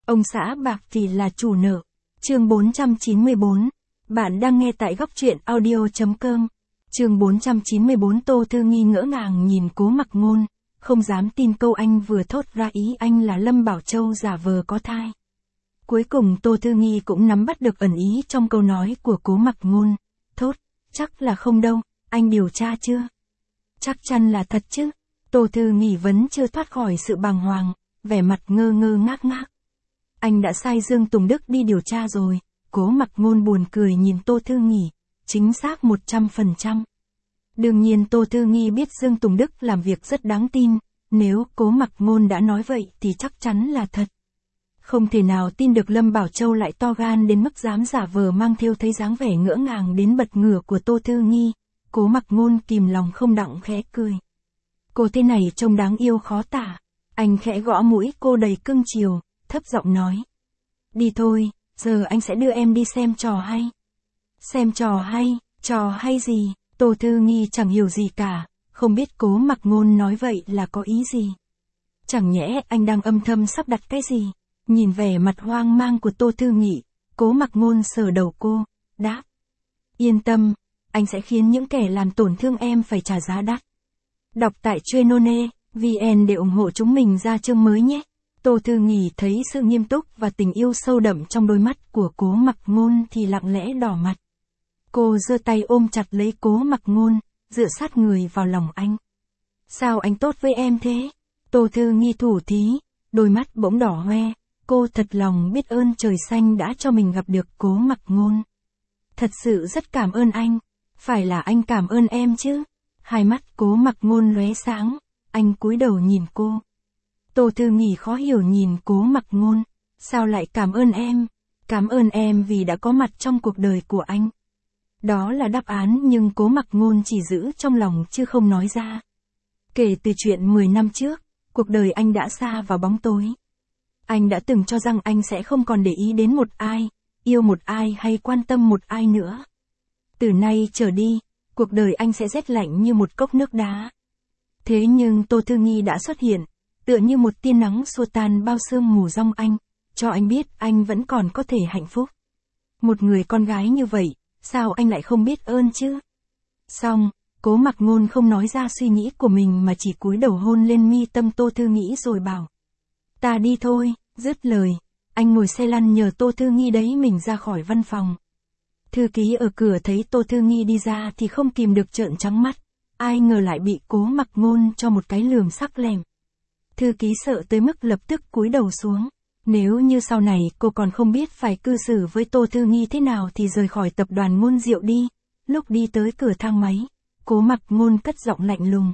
Ông xã bạc thì là chủ nợ. Chương 494. Bạn đang nghe tại góc truyện audio.com. Chương 494. Tô Thư Nghi ngỡ ngàng nhìn Cố Mặc Ngôn, không dám tin câu anh vừa thốt ra, ý anh là Lâm Bảo Châu giả vờ có thai. Cuối cùng Tô Thư Nghi cũng nắm bắt được ẩn ý trong câu nói của Cố Mặc Ngôn, thốt, chắc là không đâu, anh điều tra chưa? Chắc chắn là thật chứ? Tô Thư Nghi vẫn chưa thoát khỏi sự bàng hoàng, vẻ mặt ngơ ngơ ngác ngác. Anh đã sai Dương Tùng Đức đi điều tra rồi. Cố Mặc Ngôn buồn cười nhìn Tô Thư Nghi, chính xác 100%. Đương nhiên Tô Thư Nghi biết Dương Tùng Đức làm việc rất đáng tin, nếu Cố Mặc Ngôn đã nói vậy thì chắc chắn là thật. Không thể nào tin được Lâm Bảo Châu lại to gan đến mức dám giả vờ mang theo, thấy dáng vẻ ngỡ ngàng đến bật ngửa của Tô Thư Nghi, Cố Mặc Ngôn kìm lòng không đặng khẽ cười. Cô thế này trông đáng yêu khó tả. Anh khẽ gõ mũi cô đầy cưng chiều, thấp giọng nói. Đi thôi, giờ anh sẽ đưa em đi xem trò hay. Xem trò hay gì? Tô Thư Nghi chẳng hiểu gì cả, không biết Cố Mặc Ngôn nói vậy là có ý gì. Chẳng nhẽ anh đang âm thầm sắp đặt cái gì? Nhìn vẻ mặt hoang mang của Tô Thư Nghi, Cố Mặc Ngôn sờ đầu cô, đáp. Yên tâm, anh sẽ khiến những kẻ làm tổn thương em phải trả giá đắt. Đọc tại Chuyên.vn để ủng hộ chúng mình ra chương mới nhé. Tô Thư Nghi thấy sự nghiêm túc và tình yêu sâu đậm trong đôi mắt của Cố Mặc Ngôn thì lặng lẽ đỏ mặt. Cô giơ tay ôm chặt lấy Cố Mặc Ngôn, dựa sát người vào lòng anh. Sao anh tốt với em thế? Tô Thư Nghi thủ thí, đôi mắt bỗng đỏ hoe, cô thật lòng biết ơn trời xanh đã cho mình gặp được Cố Mặc Ngôn. Thật sự rất cảm ơn anh, phải là anh cảm ơn em chứ? Hai mắt Cố Mặc Ngôn lóe sáng, anh cúi đầu nhìn cô. Tô Thư Nghi khó hiểu nhìn Cố Mặc Ngôn, sao lại cảm ơn em? Cảm ơn em vì đã có mặt trong cuộc đời của anh. Đó là đáp án nhưng Cố Mặc Ngôn chỉ giữ trong lòng chứ không nói ra. Kể từ chuyện 10 năm trước, cuộc đời anh đã sa vào bóng tối. Anh đã từng cho rằng anh sẽ không còn để ý đến một ai, yêu một ai hay quan tâm một ai nữa. Từ nay trở đi, cuộc đời anh sẽ rét lạnh như một cốc nước đá. Thế nhưng Tô Thư Nghi đã xuất hiện, tựa như một tia nắng xua tan bao sương mù rong anh, cho anh biết anh vẫn còn có thể hạnh phúc. Một người con gái như vậy, sao anh lại không biết ơn chứ? Xong, Cố Mặc Ngôn không nói ra suy nghĩ của mình mà chỉ cúi đầu hôn lên mi tâm Tô Thư Nghi rồi bảo. Ta đi thôi, dứt lời, anh ngồi xe lăn nhờ Tô Thư Nghi đẩy mình ra khỏi văn phòng. Thư ký ở cửa thấy Tô Thư Nghi đi ra thì không kìm được trợn trắng mắt, ai ngờ lại bị Cố Mặc Ngôn cho một cái lườm sắc lẻm. Thư ký sợ tới mức lập tức cúi đầu xuống. Nếu như sau này cô còn không biết phải cư xử với Tô Thư Nghi thế nào thì rời khỏi tập đoàn Ngôn Diệu đi. Lúc đi tới cửa thang máy, Cố Mặc Ngôn cất giọng lạnh lùng.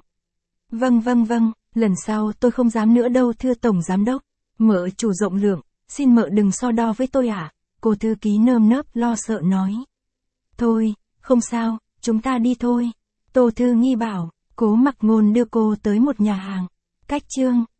Vâng, lần sau tôi không dám nữa đâu thưa Tổng Giám Đốc. Mợ chủ rộng lượng, xin mợ đừng so đo với tôi ạ. Cô thư ký nơm nớp lo sợ nói. Thôi, không sao, chúng ta đi thôi. Tô Thư Nghi bảo, Cố Mặc Ngôn đưa cô tới một nhà hàng. Cách chương